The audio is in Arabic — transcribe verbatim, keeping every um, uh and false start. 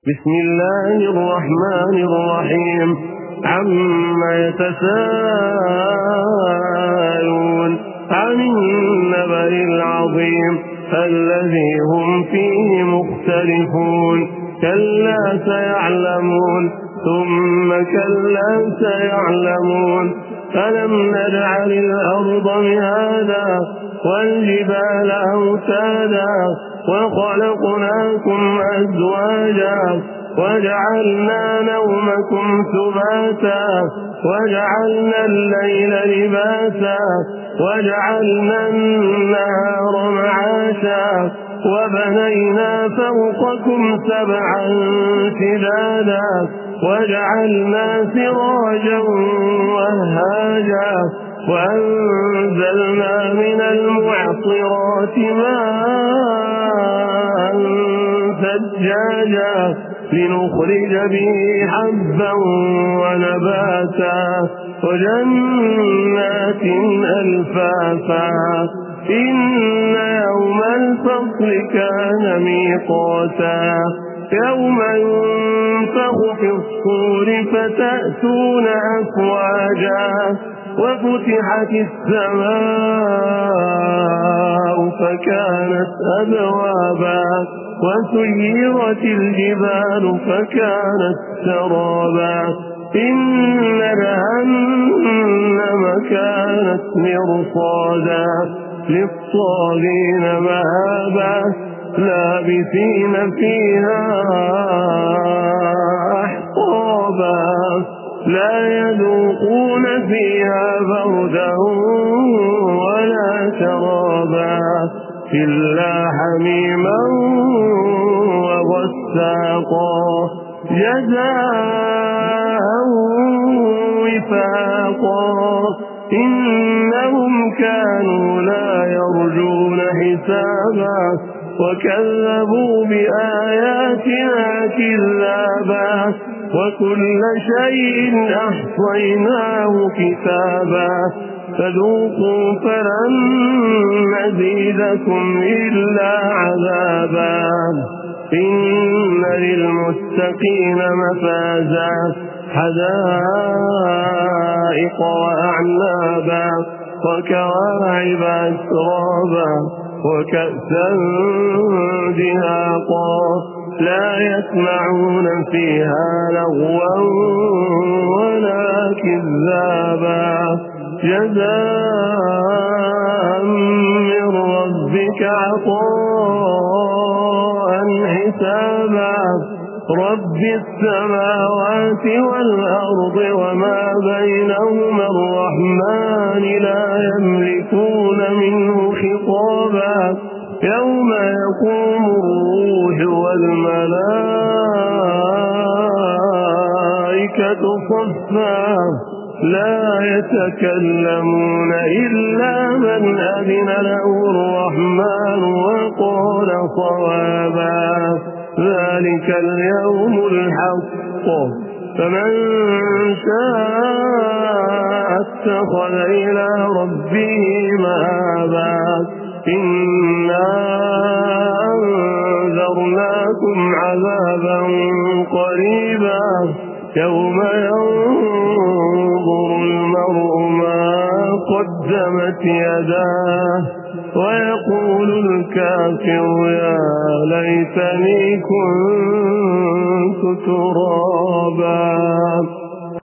بسم الله الرحمن الرحيم عما يتساءلون عن النبأ العظيم الذي هم فيه مختلفون كلا سيعلمون ثم كلا سيعلمون ألم نجعل الأرض مهادا والجبال أوتادا وخلقناكم أزواجا وجعلنا نومكم سباتا وجعلنا الليل لباسا وجعلنا النهار معاشا وبنينا فوقكم سبعا شدادا وجعلنا سراجا وهاجا وأنزلنا من المعصرات ماء ثجاجا لنخرج به حبا ونباتا وجنات ألفافا إن يوم الفصل كان ميقاتا يوم ينفخ في الصور فتأتون أفواجا وفتحت السماء فكانت أبوابا وسيرت الجبال فكانت سرابا إن جهنم كانت مرصادا للطاغين مآبا لابثين فيها أحقابا لا يذوقون فيها بردا ولا شرابا إلا حميما وغساقا جزاء وفاقا إنهم كانوا لا يرجون حسابا وكذبوا بآياتنا كذابا وكل شيء أحصيناه كتابا فذوقوا فلن نزيدكم إلا عذابا إن للمتقين مفازا حدائق وأعنابا وكواعب أترابا وكأسا دهاقا لا يسمعون فيها لغوا ولا كذابا جزاء من ربك عطاء حسابا رب السماوات والأرض وما بينهما الرحمن لا يملكون منه خطابا يوم يقوم الروح والملائكة صفا لا يتكلمون إلا من أذن له الرحمن وقال صوابا ذلك اليوم الحق فمن شاء اتخذ إلى ربه مآبا إنا أنذرناكم عذابا قريبا يوم ينظر المرء ما قدمت يداه ويقول الكافر يا ليتني كنت ترابا.